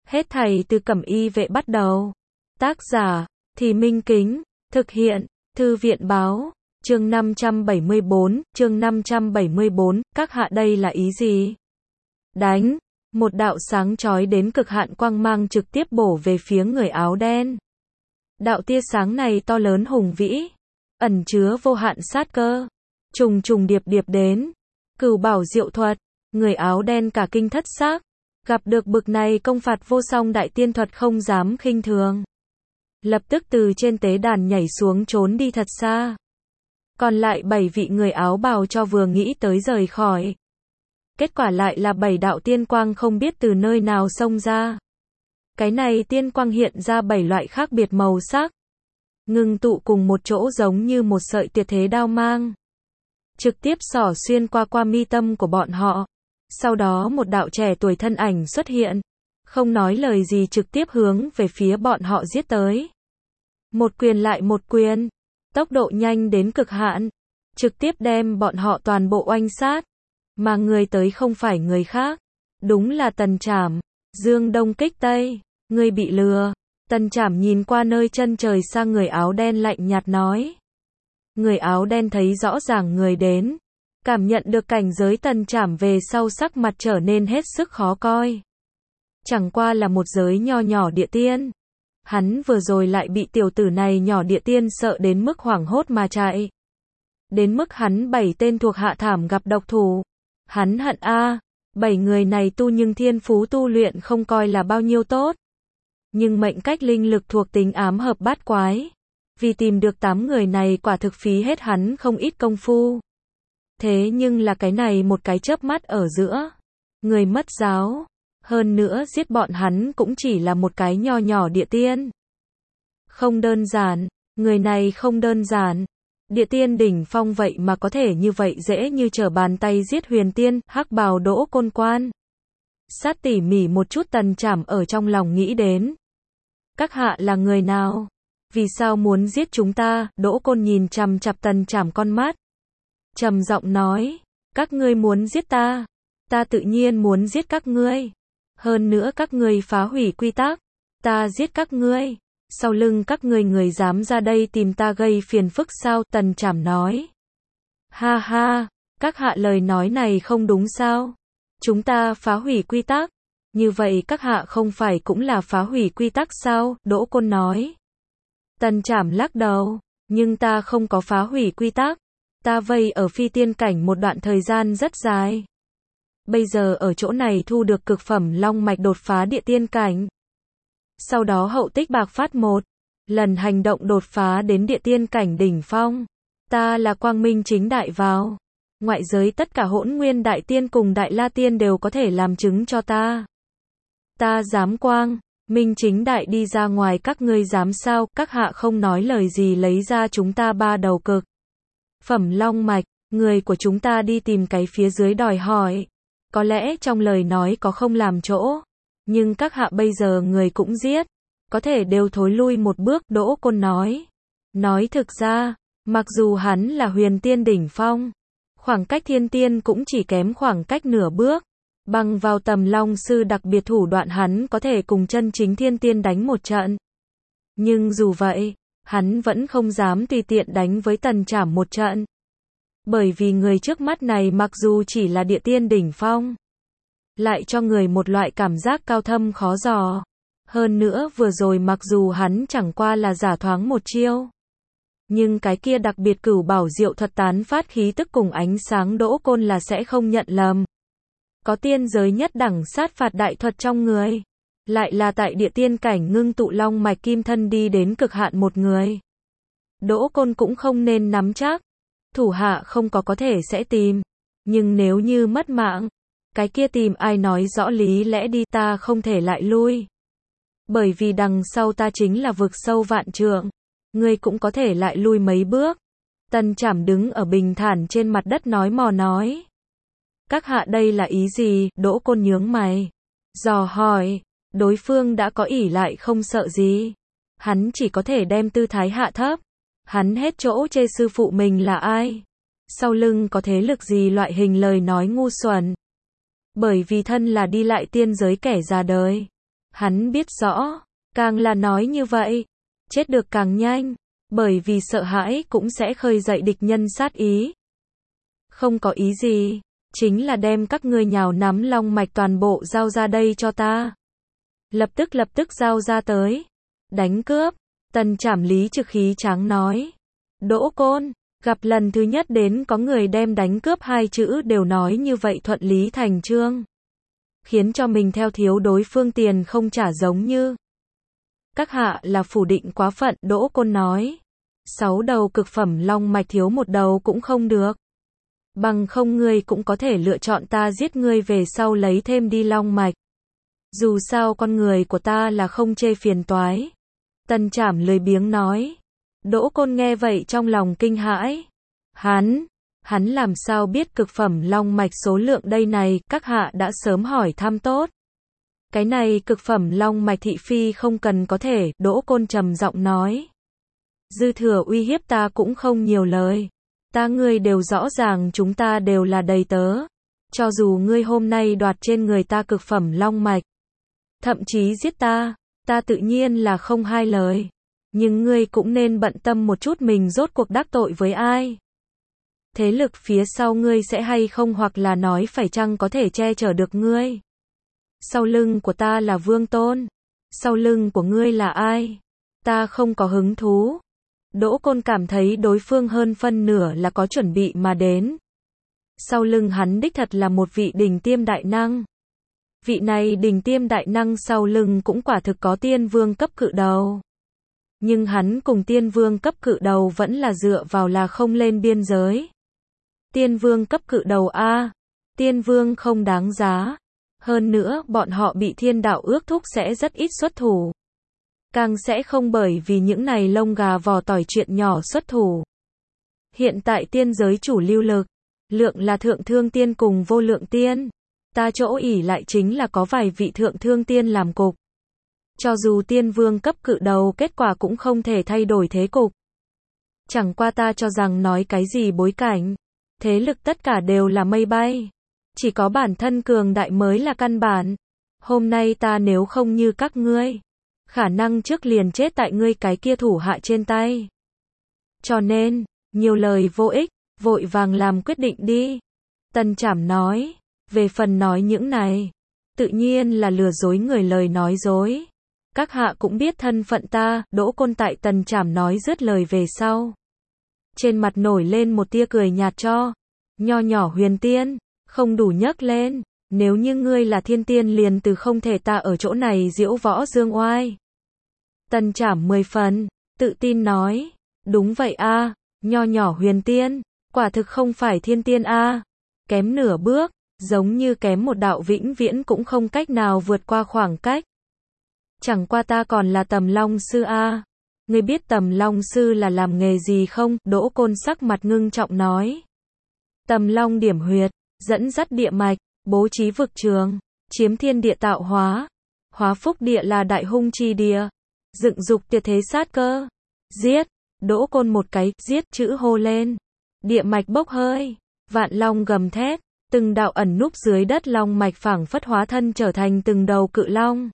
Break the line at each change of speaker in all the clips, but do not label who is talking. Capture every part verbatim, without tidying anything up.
Hết thảy từ Cẩm Y Vệ bắt đầu. Tác giả, Thì Minh Kính, thực hiện, Thư viện báo, chương năm trăm bảy mươi bốn, chương năm trăm bảy mươi bốn, các hạ đây là ý gì? Đánh, một đạo sáng chói đến cực hạn quang mang trực tiếp bổ về phía người áo đen. Đạo tia sáng này to lớn hùng vĩ, ẩn chứa vô hạn sát cơ, trùng trùng điệp điệp đến. Cửu bảo diệu thuật, người áo đen cả kinh thất xác, gặp được bực này công phạt vô song đại tiên thuật không dám khinh thường. Lập tức từ trên tế đàn nhảy xuống trốn đi thật xa. Còn lại bảy vị người áo bào cho vừa nghĩ tới rời khỏi. Kết quả lại là bảy đạo tiên quang không biết từ nơi nào xông ra. Cái này tiên quang hiện ra bảy loại khác biệt màu sắc, ngưng tụ cùng một chỗ giống như một sợi tiệt thế đao mang, trực tiếp xỏ xuyên qua qua mi tâm của bọn họ. Sau đó một đạo trẻ tuổi thân ảnh xuất hiện, không nói lời gì trực tiếp hướng về phía bọn họ giết tới. Một quyền lại một quyền, tốc độ nhanh đến cực hạn, trực tiếp đem bọn họ toàn bộ oanh sát. Mà người tới không phải người khác, đúng là Tần Trảm. Dương Đông kích Tây, ngươi bị lừa. Tần Trảm nhìn qua nơi chân trời sang người áo đen lạnh nhạt nói. Người áo đen thấy rõ ràng người đến, cảm nhận được cảnh giới Tần Trảm về sau sắc mặt trở nên hết sức khó coi. Chẳng qua là một giới nho nhỏ địa tiên. Hắn vừa rồi lại bị tiểu tử này nhỏ địa tiên sợ đến mức hoảng hốt mà chạy. Đến mức hắn bảy tên thuộc hạ thảm gặp độc thủ. Hắn hận a, bảy người này tu nhưng thiên phú tu luyện không coi là bao nhiêu tốt. Nhưng mệnh cách linh lực thuộc tính ám hợp bát quái. Vì tìm được tám người này quả thực phí hết hắn không ít công phu. Thế nhưng là cái này một cái chớp mắt ở giữa. Người mất giáo. Hơn nữa giết bọn hắn cũng chỉ là một cái nho nhỏ địa tiên. Không đơn giản, người này không đơn giản. Địa tiên đỉnh phong vậy mà có thể như vậy dễ như trở bàn tay giết huyền tiên, hắc bào Đỗ Côn quan. Sát tỉ mỉ một chút Tần Trảm ở trong lòng nghĩ đến. Các hạ là người nào? Vì sao muốn giết chúng ta? Đỗ Côn nhìn chằm chằm Tần Trảm con mắt, trầm giọng nói, các ngươi muốn giết ta, ta tự nhiên muốn giết các ngươi. Hơn nữa các ngươi phá hủy quy tắc, ta giết các ngươi. Sau lưng các ngươi người dám ra đây tìm ta gây phiền phức sao? Tần Trảm nói. Ha ha, các hạ lời nói này không đúng sao? Chúng ta phá hủy quy tắc, như vậy các hạ không phải cũng là phá hủy quy tắc sao? Đỗ Côn nói. Tần Trảm lắc đầu, nhưng ta không có phá hủy quy tắc, ta vây ở phi tiên cảnh một đoạn thời gian rất dài. Bây giờ ở chỗ này thu được cực phẩm long mạch đột phá địa tiên cảnh. Sau đó hậu tích bạc phát một lần hành động đột phá đến địa tiên cảnh đỉnh phong. Ta là quang minh chính đại vào. Ngoại giới tất cả hỗn nguyên đại tiên cùng đại la tiên đều có thể làm chứng cho ta. Ta dám quang minh chính đại đi ra ngoài, các ngươi dám sao? Các hạ không nói lời gì lấy ra chúng ta ba đầu cực phẩm long mạch. Người của chúng ta đi tìm cái phía dưới đòi hỏi. Có lẽ trong lời nói có không làm chỗ, nhưng các hạ bây giờ người cũng giết, có thể đều thối lui một bước. Đỗ Côn nói. Nói thực ra, mặc dù hắn là huyền tiên đỉnh phong, khoảng cách thiên tiên cũng chỉ kém khoảng cách nửa bước. Bằng vào tầm long sư đặc biệt thủ đoạn hắn có thể cùng chân chính thiên tiên đánh một trận. Nhưng dù vậy, hắn vẫn không dám tùy tiện đánh với Tần Trảm một trận. Bởi vì người trước mắt này mặc dù chỉ là địa tiên đỉnh phong, lại cho người một loại cảm giác cao thâm khó dò. Hơn nữa vừa rồi mặc dù hắn chẳng qua là giả thoáng một chiêu, nhưng cái kia đặc biệt cửu bảo diệu thuật tán phát khí tức cùng ánh sáng Đỗ Côn là sẽ không nhận lầm. Có tiên giới nhất đẳng sát phạt đại thuật trong người, lại là tại địa tiên cảnh ngưng tụ long mạch kim thân đi đến cực hạn một người. Đỗ Côn cũng không nên nắm chắc, thủ hạ không có có thể sẽ tìm, nhưng nếu như mất mạng, cái kia tìm ai nói rõ lý lẽ đi, ta không thể lại lui. Bởi vì đằng sau ta chính là vực sâu vạn trượng, ngươi cũng có thể lại lui mấy bước. Tần Trảm đứng ở bình thản trên mặt đất nói mò nói. Các hạ đây là ý gì? Đỗ Côn nhướng mày, dò hỏi. Đối phương đã có ỷ lại không sợ gì, hắn chỉ có thể đem tư thái hạ thấp. Hắn hết chỗ chê sư phụ mình là ai, sau lưng có thế lực gì loại hình lời nói ngu xuẩn. Bởi vì thân là đi lại tiên giới kẻ già đời, Hắn biết rõ, càng là nói như vậy, chết được càng nhanh, bởi vì sợ hãi cũng sẽ khơi dậy địch nhân sát ý. Không có ý gì, chính là đem các ngươi nhào nắm long mạch toàn bộ giao ra đây cho ta. Lập tức lập tức giao ra tới. Đánh cướp, Tần Trảm lý trực khí tráng nói. Đỗ Côn, gặp lần thứ nhất đến có người đem đánh cướp hai chữ đều nói như vậy thuận lý thành chương. Khiến cho mình theo thiếu đối phương tiền không trả giống như. Các hạ là phủ định quá phận, Đỗ Côn nói. Sáu đầu cực phẩm long mạch thiếu một đầu cũng không được. Bằng không ngươi cũng có thể lựa chọn ta giết ngươi về sau lấy thêm đi long mạch. Dù sao con người của ta là không chê phiền toái. Tần Trảm lười biếng nói. Đỗ Côn nghe vậy trong lòng kinh hãi. Hắn, hắn làm sao biết cực phẩm long mạch số lượng đây này, các hạ đã sớm hỏi thăm tốt. Cái này cực phẩm long mạch thị phi không cần có thể, Đỗ Côn trầm giọng nói. Dư thừa uy hiếp ta cũng không nhiều lời. Ta ngươi đều rõ ràng chúng ta đều là đầy tớ. Cho dù ngươi hôm nay đoạt trên người ta cực phẩm long mạch, thậm chí giết ta, ta tự nhiên là không hai lời. Nhưng ngươi cũng nên bận tâm một chút mình rốt cuộc đắc tội với ai. Thế lực phía sau ngươi sẽ hay không, hoặc là nói phải chăng có thể che chở được ngươi. Sau lưng của ta là Vương Tôn. Sau lưng của ngươi là ai? Ta không có hứng thú. Đỗ Côn cảm thấy đối phương hơn phân nửa là có chuẩn bị mà đến. Sau lưng hắn đích thật là một vị đỉnh tiêm đại năng. Vị này đỉnh tiêm đại năng sau lưng cũng quả thực có tiên vương cấp cự đầu. Nhưng hắn cùng tiên vương cấp cự đầu vẫn là dựa vào là không lên biên giới. Tiên vương cấp cự đầu a, tiên vương không đáng giá. Hơn nữa, bọn họ bị thiên đạo ước thúc sẽ rất ít xuất thủ. Càng sẽ không bởi vì những này lông gà vò tỏi chuyện nhỏ xuất thủ. Hiện tại tiên giới chủ lưu lực, lượng là thượng thương tiên cùng vô lượng tiên. Ta chỗ ỉ lại chính là có vài vị thượng thương tiên làm cục. Cho dù tiên vương cấp cự đầu kết quả cũng không thể thay đổi thế cục. Chẳng qua ta cho rằng nói cái gì bối cảnh, thế lực tất cả đều là mây bay. Chỉ có bản thân cường đại mới là căn bản. Hôm nay ta nếu không như các ngươi, khả năng trước liền chết tại ngươi cái kia thủ hạ trên tay. Cho nên, nhiều lời vô ích, vội vàng làm quyết định đi. Tần Trảm nói, về phần nói những này, tự nhiên là lừa dối người lời nói dối. Các hạ cũng biết thân phận ta, Đỗ Côn tại Tần Trảm nói dứt lời về sau. Trên mặt nổi lên một tia cười nhạt cho. Nho nhỏ huyền tiên, không đủ nhấc lên. Nếu như ngươi là thiên tiên liền từ không thể ta ở chỗ này diễu võ dương oai. Tần Trảm mười phần, tự tin nói. Đúng vậy a, nho nhỏ huyền tiên, quả thực không phải thiên tiên a. Kém nửa bước, giống như kém một đạo vĩnh viễn cũng không cách nào vượt qua khoảng cách. Chẳng qua ta còn là Tầm Long Sư a. Ngươi biết Tầm Long Sư là làm nghề gì không? Đỗ Côn sắc mặt ngưng trọng nói. Tầm Long điểm huyệt, dẫn dắt địa mạch, bố trí vực trường, chiếm thiên địa tạo hóa. Hóa phúc địa là đại hung chi địa. Dựng dục tuyệt thế sát cơ. Giết. Đỗ Côn một cái giết chữ hô lên. Địa mạch bốc hơi. Vạn long gầm thét. Từng đạo ẩn núp dưới đất long mạch phảng phất hóa thân trở thành từng đầu cự long.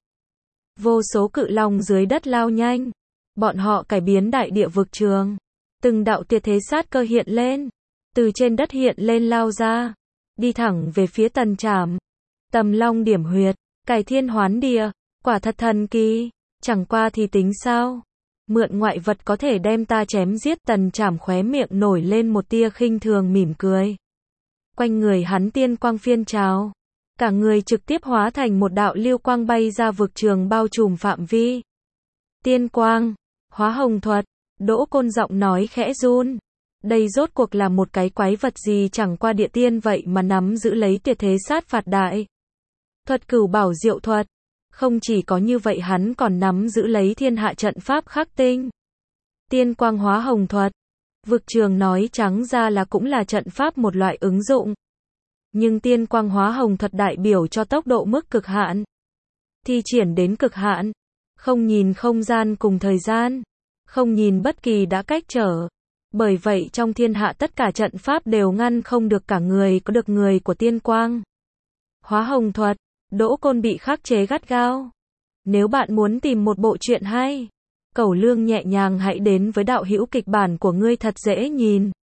Vô số cự long dưới đất lao nhanh. Bọn họ cải biến đại địa vực trường. Từng đạo tuyệt thế sát cơ hiện lên. Từ trên đất hiện lên lao ra. Đi thẳng về phía Tần Trảm. Tầm Long điểm huyệt. Cải thiên hoán địa. Quả thật thần kỳ. Chẳng qua thì tính sao? Mượn ngoại vật có thể đem ta chém giết. Tần Trảm khóe miệng nổi lên một tia khinh thường mỉm cười. Quanh người hắn tiên quang phiên trào. Cả người trực tiếp hóa thành một đạo lưu quang bay ra vực trường bao trùm phạm vi. Tiên quang, hóa hồng thuật, Đỗ Côn giọng nói khẽ run. Đây rốt cuộc là một cái quái vật gì, chẳng qua địa tiên vậy mà nắm giữ lấy tuyệt thế sát phạt đại. Thuật cửu bảo diệu thuật. Không chỉ có như vậy, hắn còn nắm giữ lấy thiên hạ trận pháp khắc tinh. Tiên quang hóa hồng thuật. Vực trường nói trắng ra là cũng là trận pháp một loại ứng dụng. Nhưng tiên quang hóa hồng thuật đại biểu cho tốc độ mức cực hạn. Thi triển đến cực hạn. Không nhìn không gian cùng thời gian. Không nhìn bất kỳ đã cách trở. Bởi vậy trong thiên hạ tất cả trận pháp đều ngăn không được cả người có được người của tiên quang. Hóa hồng thuật. Đỗ Côn bị khắc chế gắt gao. Nếu bạn muốn tìm một bộ truyện hay, cẩu lương nhẹ nhàng hãy đến với đạo hữu kịch bản của ngươi thật dễ nhìn.